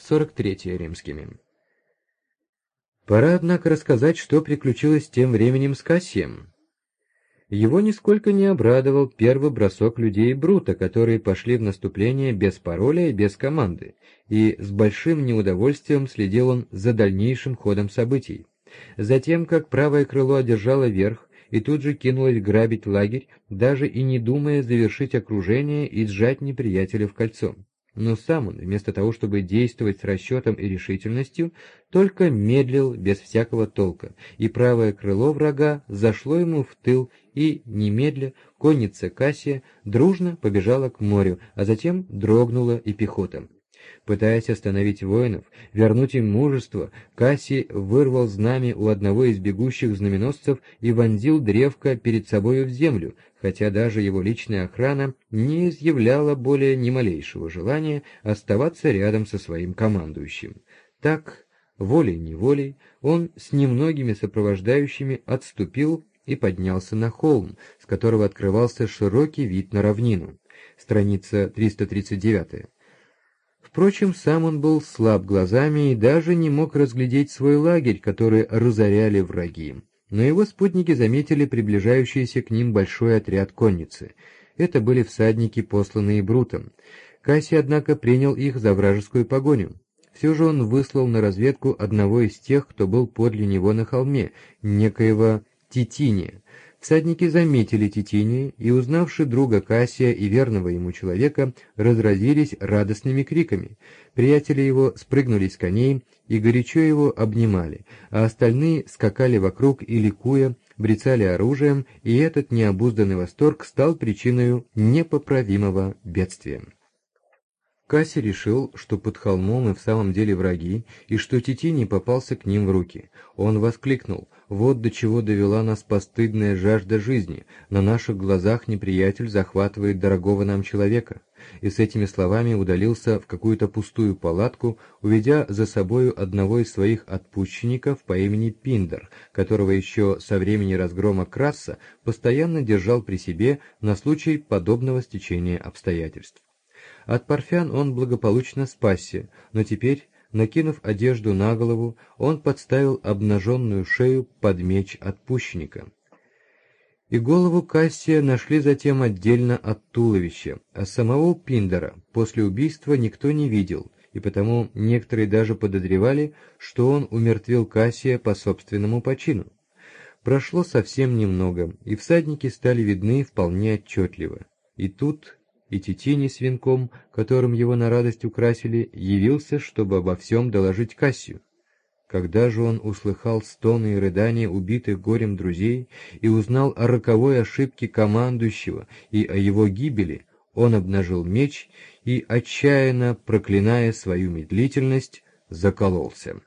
43 римскими. Пора, однако, рассказать, что приключилось тем временем с Кассием. Его нисколько не обрадовал первый бросок людей Брута, которые пошли в наступление без пароля и без команды, и с большим неудовольствием следил он за дальнейшим ходом событий. Затем, как правое крыло одержало верх и тут же кинулось грабить лагерь, даже и не думая завершить окружение и сжать неприятеля в кольцо. Но сам он, вместо того, чтобы действовать с расчетом и решительностью, только медлил без всякого толка, и правое крыло врага зашло ему в тыл, и, немедля, конница Кассия дружно побежала к морю, а затем дрогнула и пехота. Пытаясь остановить воинов, вернуть им мужество, Кассий вырвал знамя у одного из бегущих знаменосцев и вонзил древко перед собою в землю, хотя даже его личная охрана не изъявляла более ни малейшего желания оставаться рядом со своим командующим. Так, волей-неволей, он с немногими сопровождающими отступил и поднялся на холм, с которого открывался широкий вид на равнину. Страница 339. Впрочем, сам он был слаб глазами и даже не мог разглядеть свой лагерь, который разоряли враги. Но его спутники заметили приближающийся к ним большой отряд конницы. Это были всадники, посланные Брутом. Кассий, однако, принял их за вражескую погоню. Все же он выслал на разведку одного из тех, кто был подле него на холме, некоего Титиния. Всадники заметили Титиния и, узнавши друга Кассия и верного ему человека, разразились радостными криками. Приятели его спрыгнули с коней и горячо его обнимали, а остальные скакали вокруг и, ликуя, брецали оружием, и этот необузданный восторг стал причиной непоправимого бедствия. Кассий решил, что под холмом и в самом деле враги, и что Титиний попался к ним в руки. Он воскликнул: «Вот до чего довела нас постыдная жажда жизни, на наших глазах неприятель захватывает дорогого нам человека», и с этими словами удалился в какую-то пустую палатку, уведя за собою одного из своих отпущенников по имени Пиндер, которого еще со времени разгрома Красса постоянно держал при себе на случай подобного стечения обстоятельств. От парфян он благополучно спасся, но теперь, накинув одежду на голову, он подставил обнаженную шею под меч отпущенника. И голову Кассия нашли затем отдельно от туловища, а самого Пиндера после убийства никто не видел, и потому некоторые даже подозревали, что он умертвил Кассия по собственному почину. Прошло совсем немного, и всадники стали видны вполне отчетливо. И тут и Титиний с венком, которым его на радость украсили, явился, чтобы обо всем доложить Кассию. Когда же он услыхал стоны и рыдания убитых горем друзей и узнал о роковой ошибке командующего и о его гибели, он обнажил меч и, отчаянно проклиная свою медлительность, закололся.